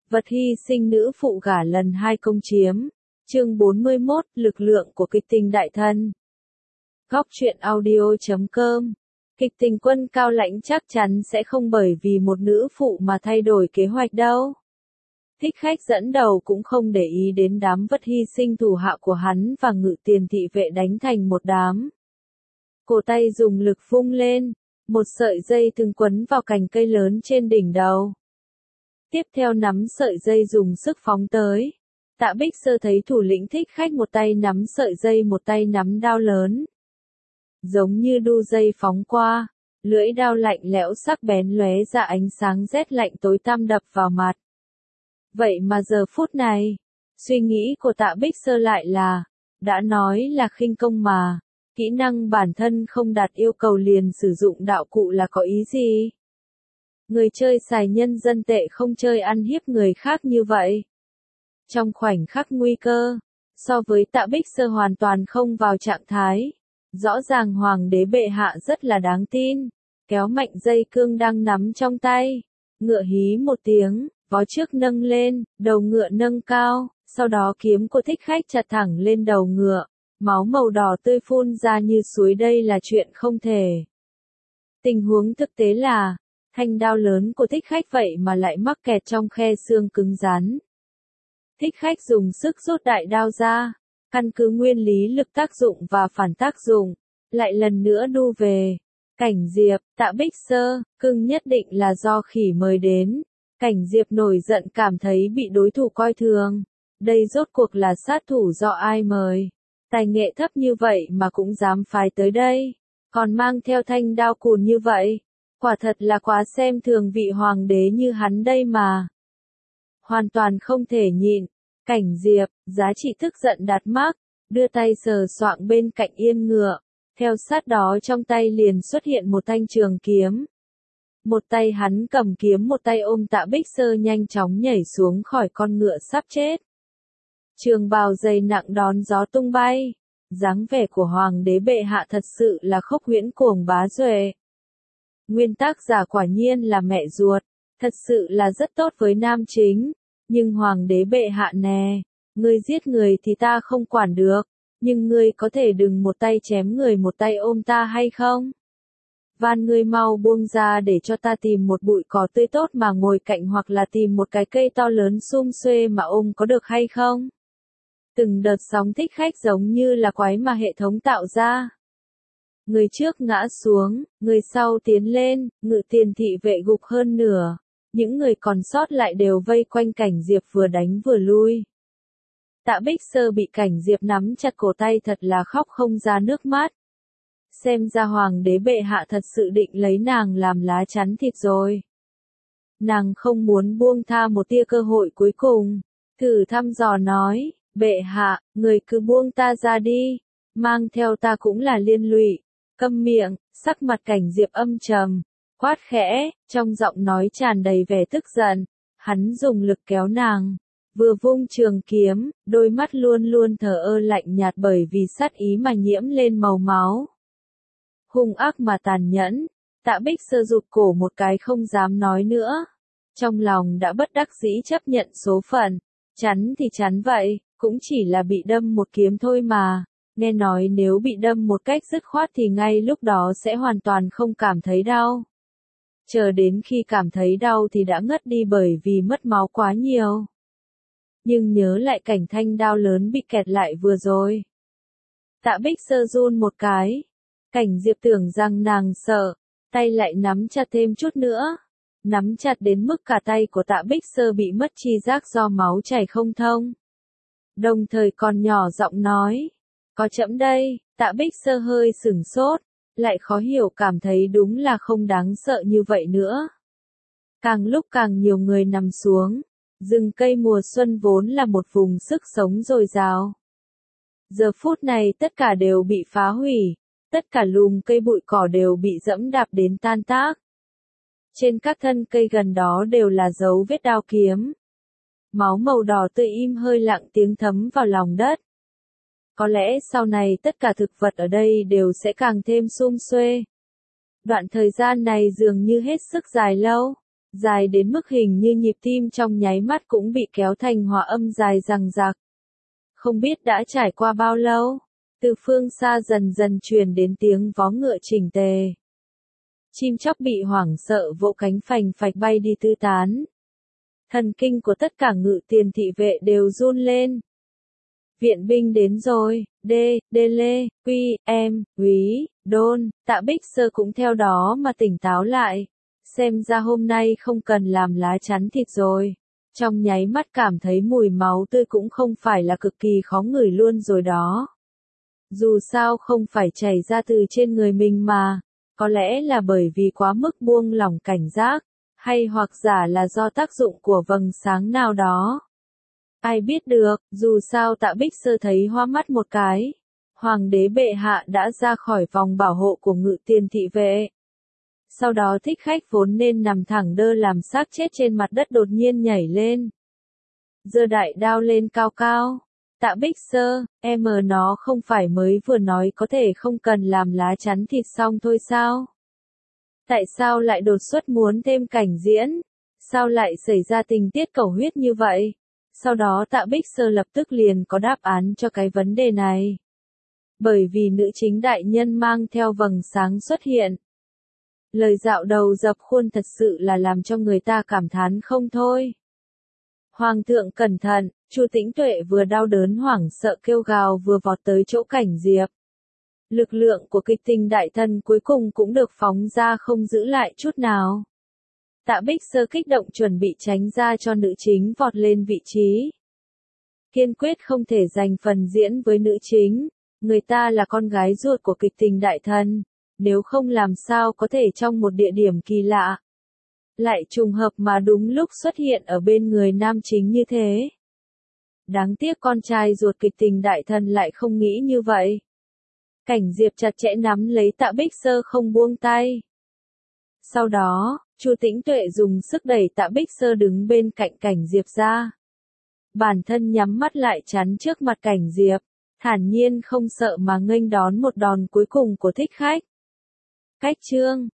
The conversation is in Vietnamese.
Vật hy sinh nữ phụ gả lần 2 công chiếm. Chương 41, lực lượng của kịch tình đại thân. Góc truyện audio.com. Kịch tình Quân Cao Lãnh chắc chắn sẽ không bởi vì một nữ phụ mà thay đổi kế hoạch đâu. Thích Khách dẫn đầu cũng không để ý đến đám vật hy sinh thủ hạ của hắn và Ngự Tiền thị vệ đánh thành một đám. Cổ tay dùng lực vung lên, một sợi dây thừng quấn vào cành cây lớn trên đỉnh đầu. Tiếp theo nắm sợi dây dùng sức phóng tới. Tạ Bích Sơ thấy thủ lĩnh Thích Khách một tay nắm sợi dây một tay nắm đao lớn. Giống như đu dây phóng qua, lưỡi đao lạnh lẽo sắc bén lóe ra ánh sáng rét lạnh tối tăm đập vào mặt. Vậy mà giờ phút này, suy nghĩ của Tạ Bích Sơ lại là, đã nói là khinh công mà, kỹ năng bản thân không đạt yêu cầu liền sử dụng đạo cụ là có ý gì? Người chơi xài nhân dân tệ không chơi ăn hiếp người khác như vậy. Trong khoảnh khắc nguy cơ, so với Tạ Bích Sơ hoàn toàn không vào trạng thái, rõ ràng Hoàng đế bệ hạ rất là đáng tin, kéo mạnh dây cương đang nắm trong tay, ngựa hí một tiếng, vó trước nâng lên, đầu ngựa nâng cao, sau đó kiếm của Thích Khách chặt thẳng lên đầu ngựa, máu màu đỏ tươi phun ra như suối, đây là chuyện không thể. Tình huống thực tế là, thanh đao lớn của Thích Khách vậy mà lại mắc kẹt trong khe xương cứng rắn. Thích Khách dùng sức rút đại đao ra, căn cứ nguyên lý lực tác dụng và phản tác dụng, lại lần nữa đu về. Cảnh Diệp, Tạ Bích Sơ, cưng nhất định là do khỉ mời đến. Cảnh Diệp nổi giận cảm thấy bị đối thủ coi thường. Đây rốt cuộc là sát thủ do ai mời? Tài nghệ thấp như vậy mà cũng dám phái tới đây. Còn mang theo thanh đao cùn như vậy. Quả thật là quá xem thường vị hoàng đế như hắn đây mà. Hoàn toàn không thể nhịn. Cảnh Diệp, giá trị tức giận đạt mác, đưa tay sờ soạng bên cạnh yên ngựa. Theo sát đó trong tay liền xuất hiện một thanh trường kiếm. Một tay hắn cầm kiếm một tay ôm Tạ Bích Sơ nhanh chóng nhảy xuống khỏi con ngựa sắp chết. Trường bào dày nặng đón gió tung bay. Dáng vẻ của Hoàng đế bệ hạ thật sự là khốc huyễn cuồng bá duệ. Nguyên tác giả quả nhiên là mẹ ruột, thật sự là rất tốt với nam chính. Nhưng Hoàng đế bệ hạ nè, ngươi giết người thì ta không quản được, nhưng ngươi có thể đừng một tay chém người một tay ôm ta hay không? Van ngươi mau buông ra để cho ta tìm một bụi cỏ tươi tốt mà ngồi cạnh hoặc là tìm một cái cây to lớn sum xuê mà ôm có được hay không? Từng đợt sóng Thích Khách giống như là quái mà hệ thống tạo ra. Người trước ngã xuống, người sau tiến lên, Ngự Tiền thị vệ gục hơn nửa. Những người còn sót lại đều vây quanh Cảnh Diệp vừa đánh vừa lui. Tạ Bích Sơ bị Cảnh Diệp nắm chặt cổ tay thật là khóc không ra nước mắt. Xem ra Hoàng đế bệ hạ thật sự định lấy nàng làm lá chắn thịt rồi. Nàng không muốn buông tha một tia cơ hội cuối cùng. Thử thăm dò nói, bệ hạ, người cứ buông ta ra đi, mang theo ta cũng là liên lụy. Câm miệng, sắc mặt Cảnh Diệp âm trầm, quát khẽ, trong giọng nói tràn đầy vẻ tức giận. Hắn dùng lực kéo nàng, vừa vung trường kiếm, đôi mắt luôn luôn thờ ơ lạnh nhạt bởi vì sát ý mà nhiễm lên màu máu. Hung ác mà tàn nhẫn, Tạ Bích Sơ rụt cổ một cái không dám nói nữa. Trong lòng đã bất đắc dĩ chấp nhận số phận, chắn thì chắn vậy, cũng chỉ là bị đâm một kiếm thôi mà. Nghe nói nếu bị đâm một cách dứt khoát thì ngay lúc đó sẽ hoàn toàn không cảm thấy đau. Chờ đến khi cảm thấy đau thì đã ngất đi bởi vì mất máu quá nhiều. Nhưng nhớ lại cảnh thanh đao lớn bị kẹt lại vừa rồi. Tạ Bích Sơ run một cái. Cảnh Diệp tưởng rằng nàng sợ, tay lại nắm chặt thêm chút nữa. Nắm chặt đến mức cả tay của Tạ Bích Sơ bị mất tri giác do máu chảy không thông. Đồng thời còn nhỏ giọng nói. Có chậm đây, Tạ Bích Sơ hơi sửng sốt, lại khó hiểu cảm thấy đúng là không đáng sợ như vậy nữa. Càng lúc càng nhiều người nằm xuống, rừng cây mùa xuân vốn là một vùng sức sống dồi dào. Giờ phút này tất cả đều bị phá hủy, tất cả lùm cây bụi cỏ đều bị dẫm đạp đến tan tác. Trên các thân cây gần đó đều là dấu vết đao kiếm. Máu màu đỏ tươi im hơi lặng tiếng thấm vào lòng đất. Có lẽ sau này tất cả thực vật ở đây đều sẽ càng thêm sum xuê. Đoạn thời gian này dường như hết sức dài lâu. dài đến mức hình như nhịp tim trong nháy mắt cũng bị kéo thành hòa âm dài dằng dặc. Không biết đã trải qua bao lâu, từ phương xa dần dần truyền đến tiếng vó ngựa chỉnh tề. Chim chóc bị hoảng sợ vỗ cánh phành phạch bay đi tứ tán. Thần kinh của tất cả ngự tiền thị vệ đều run lên. Viện binh đến rồi, Đê Lê, Quy, Em, Úy, Đôn, Tạ Bích Sơ cũng theo đó mà tỉnh táo lại. Xem ra hôm nay không cần làm lá chắn thịt rồi. Trong nháy mắt cảm thấy mùi máu tươi cũng không phải là cực kỳ khó ngửi luôn rồi đó. Dù sao không phải chảy ra từ trên người mình mà, có lẽ là bởi vì quá mức buông lỏng cảnh giác, hay hoặc giả là do tác dụng của vầng sáng nào đó. Ai biết được, dù sao Tạ Bích Sơ thấy hoa mắt một cái. Hoàng đế bệ hạ đã ra khỏi vòng bảo hộ của ngự tiền thị vệ. Sau đó thích khách vốn nên nằm thẳng đơ làm xác chết trên mặt đất đột nhiên nhảy lên. Giơ đại đao lên cao cao. Tạ Bích Sơ, nó không phải mới vừa nói có thể không cần làm lá chắn thịt xong thôi sao? Tại sao lại đột xuất muốn thêm cảnh diễn? Sao lại xảy ra tình tiết cầu huyết như vậy? Sau đó Tạ Bích Sơ lập tức liền có đáp án cho cái vấn đề này. Bởi vì nữ chính đại nhân mang theo vầng sáng xuất hiện. Lời dạo đầu dập khuôn thật sự là làm cho người ta cảm thán không thôi. Hoàng thượng cẩn thận, Chu Tĩnh Tuệ vừa đau đớn hoảng sợ kêu gào vừa vọt tới chỗ Cảnh Diệp. Lực lượng của kịch tình đại thần cuối cùng cũng được phóng ra không giữ lại chút nào. Tạ Bích Sơ kích động chuẩn bị tránh ra cho nữ chính vọt lên vị trí. Kiên quyết không thể giành phần diễn với nữ chính, người ta là con gái ruột của kịch tình đại thần, nếu không làm sao có thể trong một địa điểm kỳ lạ. Lại trùng hợp mà đúng lúc xuất hiện ở bên người nam chính như thế. Đáng tiếc con trai ruột kịch tình đại thần lại không nghĩ như vậy. Cảnh Diệp chặt chẽ nắm lấy Tạ Bích Sơ không buông tay. Sau đó, Chu Tĩnh Tuệ dùng sức đẩy Tạ Bích Sơ đứng bên cạnh Cảnh Diệp ra. Bản thân nhắm mắt lại chắn trước mặt Cảnh Diệp, thản nhiên không sợ mà nghênh đón một đòn cuối cùng của thích khách. Cách chương